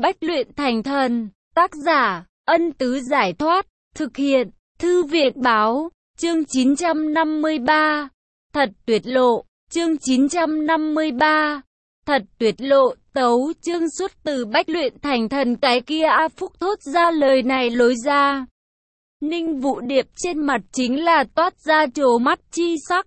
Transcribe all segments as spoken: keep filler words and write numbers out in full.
bách luyện thành thần. Tác giả, Ân Tứ Giải Thoát. Thực hiện, Thư viện Báo. Chương chín trăm năm mươi ba. Thật tuyệt lộ. Chương chín trăm năm mươi ba. Thật tuyệt lộ. Tấu chương xuất từ bách luyện thành thần. Cái kia A Phúc thốt ra lời này lối ra. Ninh Vũ Điệp trên mặt chính là toát ra trố mắt chi sắc.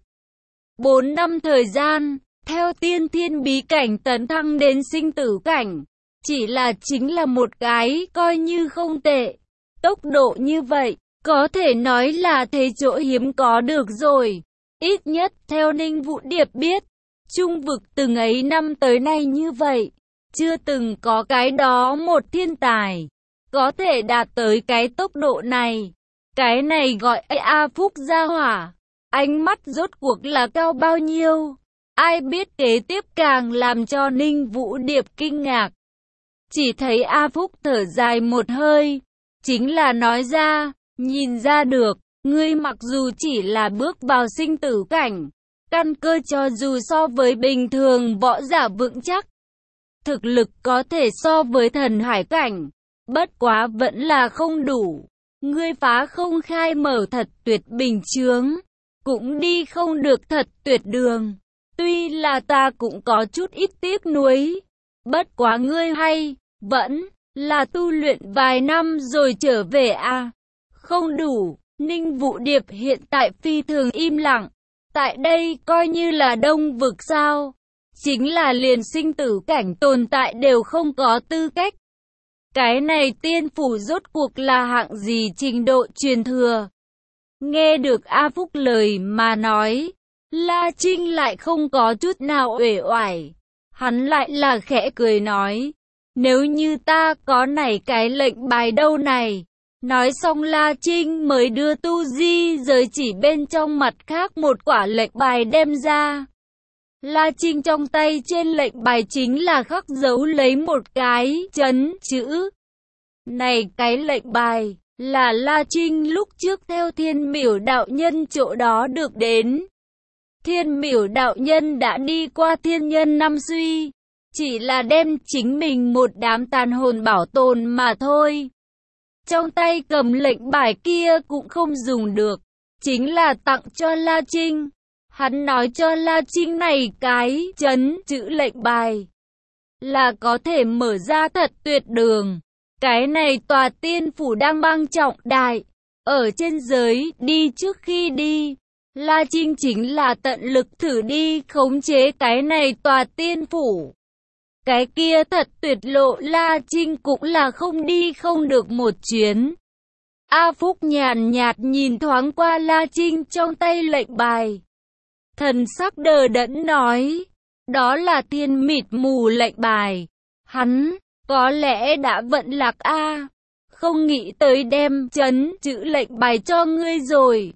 Bốn năm thời gian, theo tiên thiên bí cảnh tấn thăng đến sinh tử cảnh, chỉ là chính là một cái coi như không tệ. Tốc độ như vậy, có thể nói là thế chỗ hiếm có được rồi. Ít nhất theo Ninh Vũ Điệp biết, trung vực từng ấy năm tới nay như vậy, chưa từng có cái đó một thiên tài có thể đạt tới cái tốc độ này. Cái này gọi A Phúc gia hỏa, ánh mắt rốt cuộc là cao bao nhiêu? Ai biết kế tiếp càng làm cho Ninh Vũ Điệp kinh ngạc. Chỉ thấy A Phúc thở dài một hơi, chính là nói ra, nhìn ra được, ngươi mặc dù chỉ là bước vào sinh tử cảnh, căn cơ cho dù so với bình thường võ giả vững chắc, thực lực có thể so với thần hải cảnh, bất quá vẫn là không đủ. Ngươi phá không khai mở thật tuyệt bình chướng, cũng đi không được thật tuyệt đường. Tuy là ta cũng có chút ít tiếc nuối, bất quá ngươi hay, vẫn là tu luyện vài năm rồi trở về à. Không đủ. Ninh Vũ Điệp hiện tại phi thường im lặng. Tại đây coi như là đông vực sao? Chính là liền sinh tử cảnh tồn tại đều không có tư cách. Cái này tiên phủ rốt cuộc là hạng gì trình độ truyền thừa? Nghe được A Phúc lời mà nói, La Trinh lại không có chút nào uể oải. Hắn lại là khẽ cười nói, nếu như ta có nảy cái lệnh bài đâu này. Nói xong La Trinh mới đưa tu di giới chỉ bên trong mặt khác một quả lệnh bài đem ra. La Trinh trong tay trên lệnh bài chính là khắc dấu lấy một cái chấn chữ. Này cái lệnh bài là La Trinh lúc trước theo Thiên Miểu đạo nhân chỗ đó được đến. Thiên Miểu đạo nhân đã đi qua thiên nhân năm suy, chỉ là đem chính mình một đám tàn hồn bảo tồn mà thôi. Trong tay cầm lệnh bài kia cũng không dùng được, chính là tặng cho La Trinh. Hắn nói cho La Trinh này cái chấn chữ lệnh bài là có thể mở ra thật tuyệt đường. Cái này tòa tiên phủ đang mang trọng đại, ở trên giới đi trước khi đi. La Trinh chính là tận lực thử đi khống chế cái này tòa tiên phủ. Cái kia thật tuyệt lộ La Trinh cũng là không đi không được một chuyến. A Phúc nhàn nhạt nhìn thoáng qua La Trinh trong tay lệnh bài. Thần sắc đờ đẫn nói, đó là thiên mịt mù lệnh bài. Hắn, có lẽ đã vận lạc a, không nghĩ tới đem chấn chữ lệnh bài cho ngươi rồi.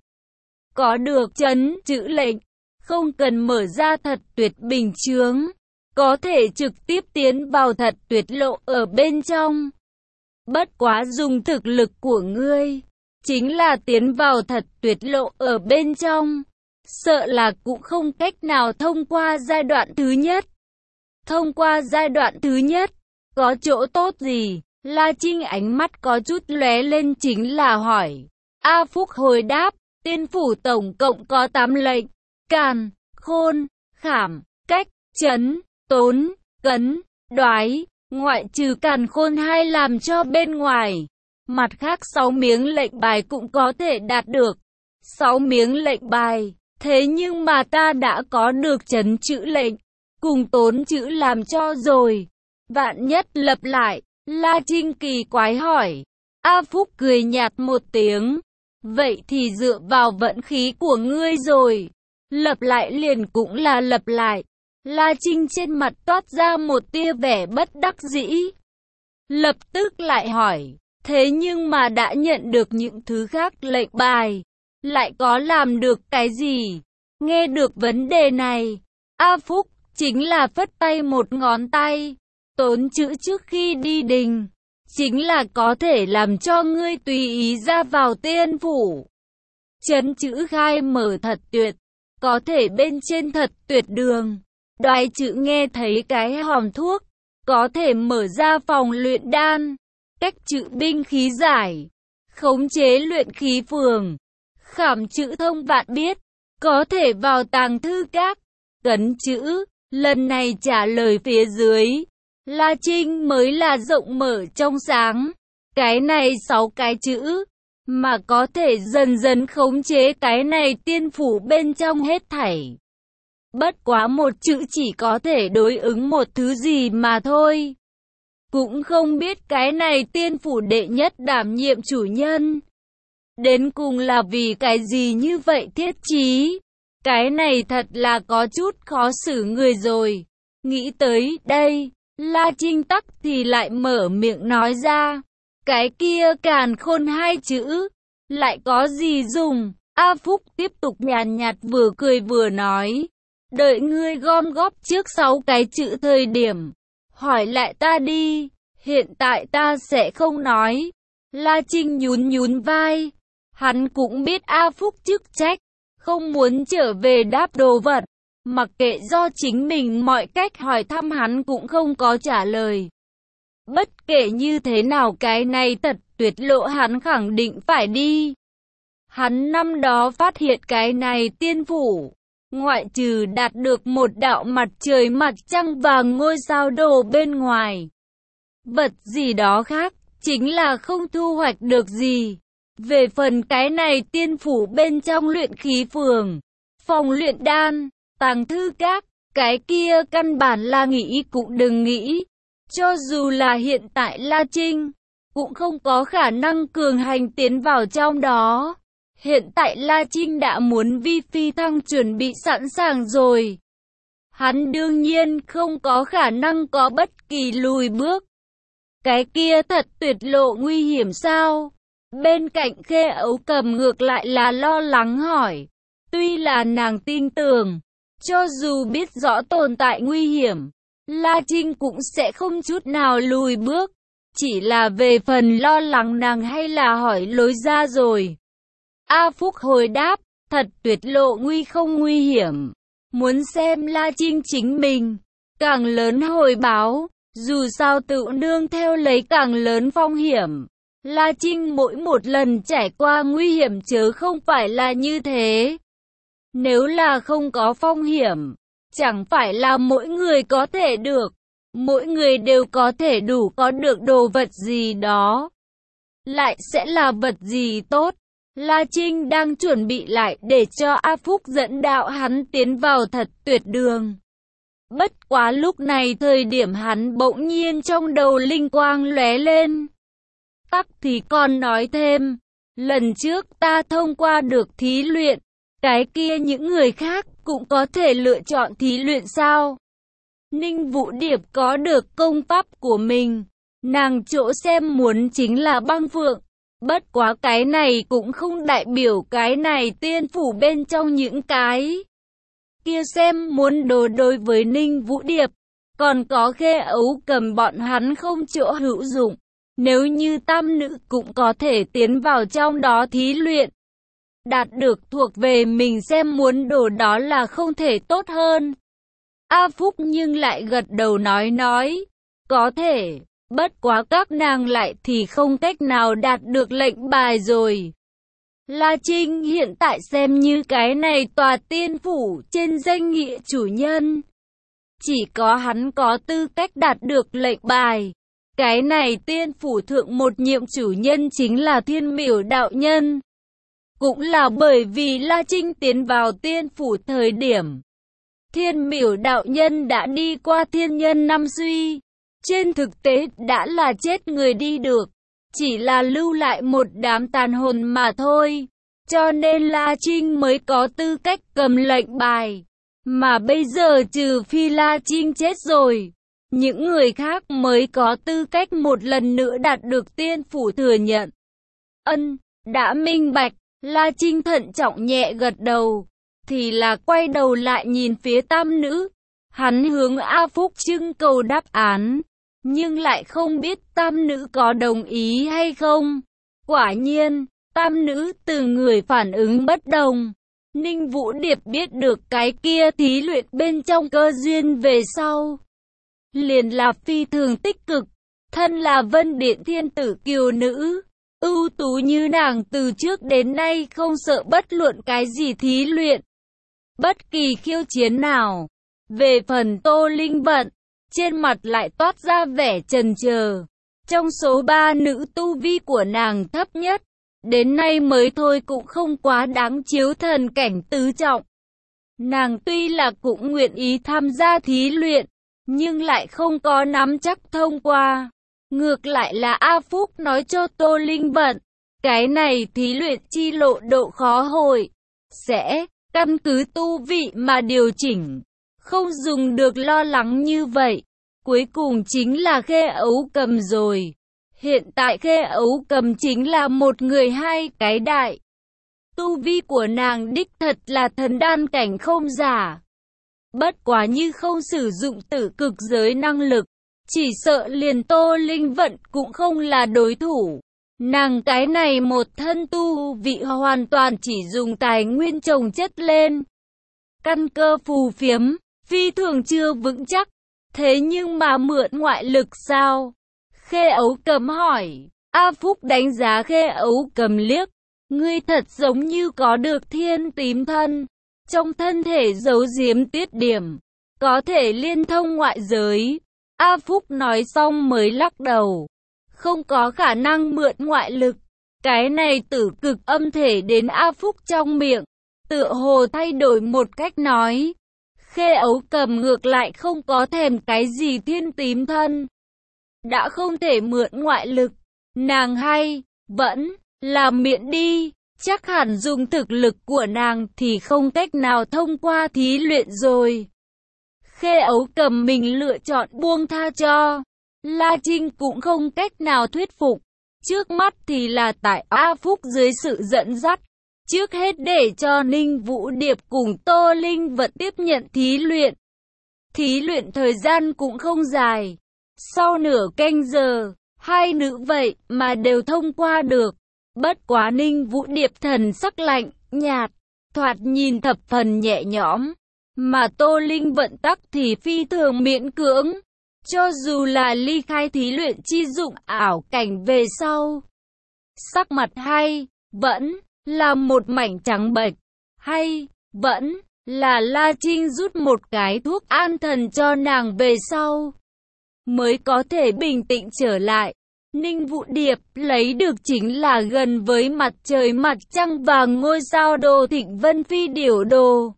Có được chấn chữ lệnh, không cần mở ra thật tuyệt bình chướng, có thể trực tiếp tiến vào thật tuyệt lộ ở bên trong. Bất quá dùng thực lực của ngươi, chính là tiến vào thật tuyệt lộ ở bên trong, sợ là cũng không cách nào thông qua giai đoạn thứ nhất. Thông qua giai đoạn thứ nhất, có chỗ tốt gì? La Trinh ánh mắt có chút lóe lên chính là hỏi. A Phúc hồi đáp, tiên phủ tổng cộng có tám lệnh, càn, khôn, khảm, cách, chấn, tốn, cấn, đoái, ngoại trừ càn khôn hai làm cho bên ngoài. Mặt khác sáu miếng lệnh bài cũng có thể đạt được. Sáu miếng lệnh bài, thế nhưng mà ta đã có được chấn chữ lệnh, cùng tốn chữ làm cho rồi. Vạn nhất lập lại, La Trinh kỳ quái hỏi. A Phúc cười nhạt một tiếng. Vậy thì dựa vào vận khí của ngươi rồi. Lập lại liền cũng là lập lại. La Trinh trên mặt toát ra một tia vẻ bất đắc dĩ. Lập tức lại hỏi. Thế nhưng mà đã nhận được những thứ khác lệnh bài, lại có làm được cái gì? Nghe được vấn đề này, A Phúc chính là phất tay một ngón tay. Tốn chữ trước khi đi đình, chính là có thể làm cho ngươi tùy ý ra vào tiên phủ. Chấn chữ khai mở thật tuyệt, có thể bên trên thật tuyệt đường. Đoái chữ nghe thấy cái hòm thuốc, có thể mở ra phòng luyện đan, cách trữ binh khí giải, khống chế luyện khí phường, khảm chữ thông vạn biết, có thể vào tàng thư các, cấn chữ. Lần này trả lời phía dưới, La Trinh mới là rộng mở trong sáng. Cái này sáu cái chữ, mà có thể dần dần khống chế cái này tiên phủ bên trong hết thảy. Bất quá một chữ chỉ có thể đối ứng một thứ gì mà thôi. Cũng không biết cái này tiên phủ đệ nhất đảm nhiệm chủ nhân. Đến cùng là vì cái gì như vậy Thiết Chí? Cái này thật là có chút khó xử người rồi. Nghĩ tới đây, La Trinh tắc thì lại mở miệng nói ra. Cái kia càn khôn hai chữ, lại có gì dùng? A Phúc tiếp tục nhàn nhạt vừa cười vừa nói. Đợi ngươi gom góp trước sáu cái chữ thời điểm. Hỏi lại ta đi, hiện tại ta sẽ không nói. La Trinh nhún nhún vai. Hắn cũng biết A Phúc chức trách, không muốn trở về đáp đồ vật. Mặc kệ do chính mình mọi cách hỏi thăm hắn cũng không có trả lời. Bất kể như thế nào cái này thật tuyệt lộ hắn khẳng định phải đi. Hắn năm đó phát hiện cái này tiên phủ, ngoại trừ đạt được một đạo mặt trời mặt trăng và ngôi sao đồ bên ngoài. Vật gì đó khác, chính là không thu hoạch được gì. Về phần cái này tiên phủ bên trong luyện khí phường, phòng luyện đan, tàng thư các, cái kia căn bản là nghĩ cũng đừng nghĩ. Cho dù là hiện tại La Trinh, cũng không có khả năng cường hành tiến vào trong đó. Hiện tại La Trinh đã muốn vi phi thăng chuẩn bị sẵn sàng rồi. Hắn đương nhiên không có khả năng có bất kỳ lùi bước. Cái kia thật tuyệt lộ nguy hiểm sao? Bên cạnh Khê Ấu Cầm ngược lại là lo lắng hỏi. Tuy là nàng tin tưởng, cho dù biết rõ tồn tại nguy hiểm, La Trinh cũng sẽ không chút nào lùi bước. Chỉ là về phần lo lắng nàng hay là hỏi lối ra rồi. A Phúc hồi đáp, thật tuyệt lộ nguy không nguy hiểm. Muốn xem La Trinh chính mình, càng lớn hồi báo, dù sao tự nương theo lấy càng lớn phong hiểm. La Trinh mỗi một lần trải qua nguy hiểm chớ không phải là như thế. Nếu là không có phong hiểm, chẳng phải là mỗi người có thể được, mỗi người đều có thể đủ có được đồ vật gì đó. Lại sẽ là vật gì tốt? La Trinh đang chuẩn bị lại để cho A Phúc dẫn đạo hắn tiến vào thật tuyệt đường. Bất quá lúc này thời điểm hắn bỗng nhiên trong đầu linh quang lóe lên. Tắc thì còn nói thêm, lần trước ta thông qua được thí luyện, cái kia những người khác cũng có thể lựa chọn thí luyện sao? Ninh Vũ Điệp có được công pháp của mình, nàng chỗ xem muốn chính là băng phượng. Bất quá cái này cũng không đại biểu cái này tiên phủ bên trong những cái kia xem muốn đồ đối với Ninh Vũ Điệp. Còn có Khê Ấu Cầm bọn hắn không chỗ hữu dụng. Nếu như tam nữ cũng có thể tiến vào trong đó thí luyện, đạt được thuộc về mình xem muốn đồ đó là không thể tốt hơn. A Phúc nhưng lại gật đầu nói nói, có thể, bất quá các nàng lại thì không cách nào đạt được lệnh bài rồi. La Trinh hiện tại xem như cái này tòa tiên phủ trên danh nghĩa chủ nhân. Chỉ có hắn có tư cách đạt được lệnh bài. Cái này tiên phủ thượng một nhiệm chủ nhân chính là Thiên Miểu đạo nhân. Cũng là bởi vì La Trinh tiến vào tiên phủ thời điểm, Thiên Miểu đạo nhân đã đi qua thiên nhân năm suy. Trên thực tế đã là chết người đi được, chỉ là lưu lại một đám tàn hồn mà thôi. Cho nên La Trinh mới có tư cách cầm lệnh bài. Mà bây giờ trừ phi La Trinh chết rồi, những người khác mới có tư cách một lần nữa đạt được tiên phủ thừa nhận. Ân, đã minh bạch, La Trinh thận trọng nhẹ gật đầu, thì là quay đầu lại nhìn phía tam nữ. Hắn hướng A Phúc trưng cầu đáp án, nhưng lại không biết tam nữ có đồng ý hay không. Quả nhiên, tam nữ từ người phản ứng bất đồng. Ninh Vũ Điệp biết được cái kia thí luyện bên trong cơ duyên về sau, liền là phi thường tích cực. Thân là Vân Điện thiên tử kiều nữ, ưu tú như nàng từ trước đến nay không sợ bất luận cái gì thí luyện, bất kỳ khiêu chiến nào. Về phần Tô Linh Vận, trên mặt lại toát ra vẻ chần chờ. Trong số ba nữ tu vi của nàng thấp nhất, đến nay mới thôi cũng không quá đáng chiếu thần cảnh tứ trọng. Nàng tuy là cũng nguyện ý tham gia thí luyện, nhưng lại không có nắm chắc thông qua. Ngược lại là A Phúc nói cho Tô Linh Vận, cái này thí luyện chi lộ độ khó hội, sẽ căn cứ tu vị mà điều chỉnh, không dùng được lo lắng như vậy. Cuối cùng chính là Khê Ấu Cầm rồi. Hiện tại Khê Ấu Cầm chính là một người hai cái đại. Tu vi của nàng đích thật là thần đan cảnh không giả. Bất quá như không sử dụng tử cực giới năng lực, chỉ sợ liền Tô Linh Vận cũng không là đối thủ. Nàng cái này một thân tu vị hoàn toàn chỉ dùng tài nguyên trồng chất lên. Căn cơ phù phiếm, phi thường chưa vững chắc. Thế nhưng mà mượn ngoại lực sao? Khê Ấu Cầm hỏi. A Phúc đánh giá Khê Ấu Cầm liếc. Ngươi thật giống như có được thiên tím thân. Trong thân thể giấu giếm tiết điểm, có thể liên thông ngoại giới. A Phúc nói xong mới lắc đầu. Không có khả năng mượn ngoại lực. Cái này tử cực âm thể đến A Phúc trong miệng, tựa hồ thay đổi một cách nói. Khê Ấu Cầm ngược lại không có thèm cái gì thiên tím thân. Đã không thể mượn ngoại lực, nàng hay vẫn là miễn đi. Chắc hẳn dùng thực lực của nàng thì không cách nào thông qua thí luyện rồi. Khê Ấu Cầm mình lựa chọn buông tha cho. La Trinh cũng không cách nào thuyết phục. Trước mắt thì là tại A Phúc dưới sự dẫn dắt. Trước hết để cho Ninh Vũ Điệp cùng Tô Linh Vận tiếp nhận thí luyện. Thí luyện thời gian cũng không dài. Sau nửa canh giờ, hai nữ vậy mà đều thông qua được. Bất quá Ninh Vũ Điệp thần sắc lạnh, nhạt, thoạt nhìn thập phần nhẹ nhõm. Mà Tô Linh Vận tắc thì phi thường miễn cưỡng. Cho dù là ly khai thí luyện chi dụng ảo cảnh về sau. Sắc mặt hay, vẫn là một mảnh trắng bệch, hay vẫn là La Trinh rút một cái thuốc an thần cho nàng về sau, mới có thể bình tĩnh trở lại. Ninh Vũ Điệp lấy được chính là gần với mặt trời mặt trăng và ngôi sao đồ Thịnh Vân Phi Điểu Đồ.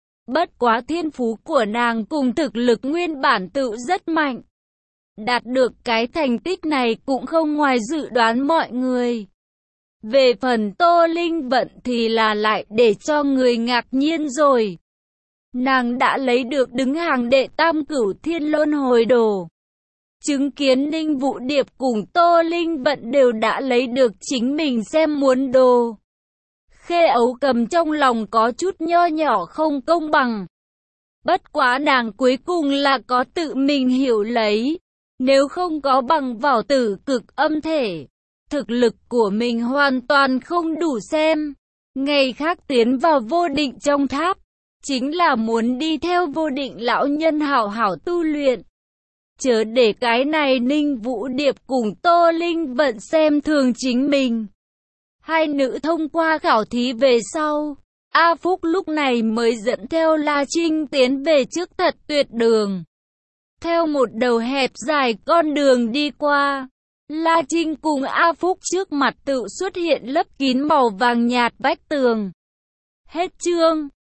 Bất quá thiên phú của nàng cùng thực lực nguyên bản tự rất mạnh. Đạt được cái thành tích này cũng không ngoài dự đoán mọi người. Về phần Tô Linh Vận thì là lại để cho người ngạc nhiên rồi. Nàng đã lấy được đứng hàng đệ tam cửu thiên luân hồi đồ. Chứng kiến Ninh Vũ Điệp cùng Tô Linh Vận đều đã lấy được chính mình xem muốn đồ. Khê Ấu Cầm trong lòng có chút nho nhỏ không công bằng. Bất quá nàng cuối cùng là có tự mình hiểu lấy. Nếu không có bằng vào tử cực âm thể, thực lực của mình hoàn toàn không đủ xem. Ngày khác tiến vào vô định trong tháp, chính là muốn đi theo vô định lão nhân hảo hảo tu luyện. Chớ để cái này Ninh Vũ Điệp cùng Tô Linh Vận xem thường chính mình. Hai nữ thông qua khảo thí về sau, A Phúc lúc này mới dẫn theo La Trinh tiến về trước Thật Tuyệt Đường. Theo một đầu hẹp dài con đường đi qua, La Trinh cùng A Phúc trước mặt tự xuất hiện lấp kín màu vàng nhạt vách tường. Hết chương.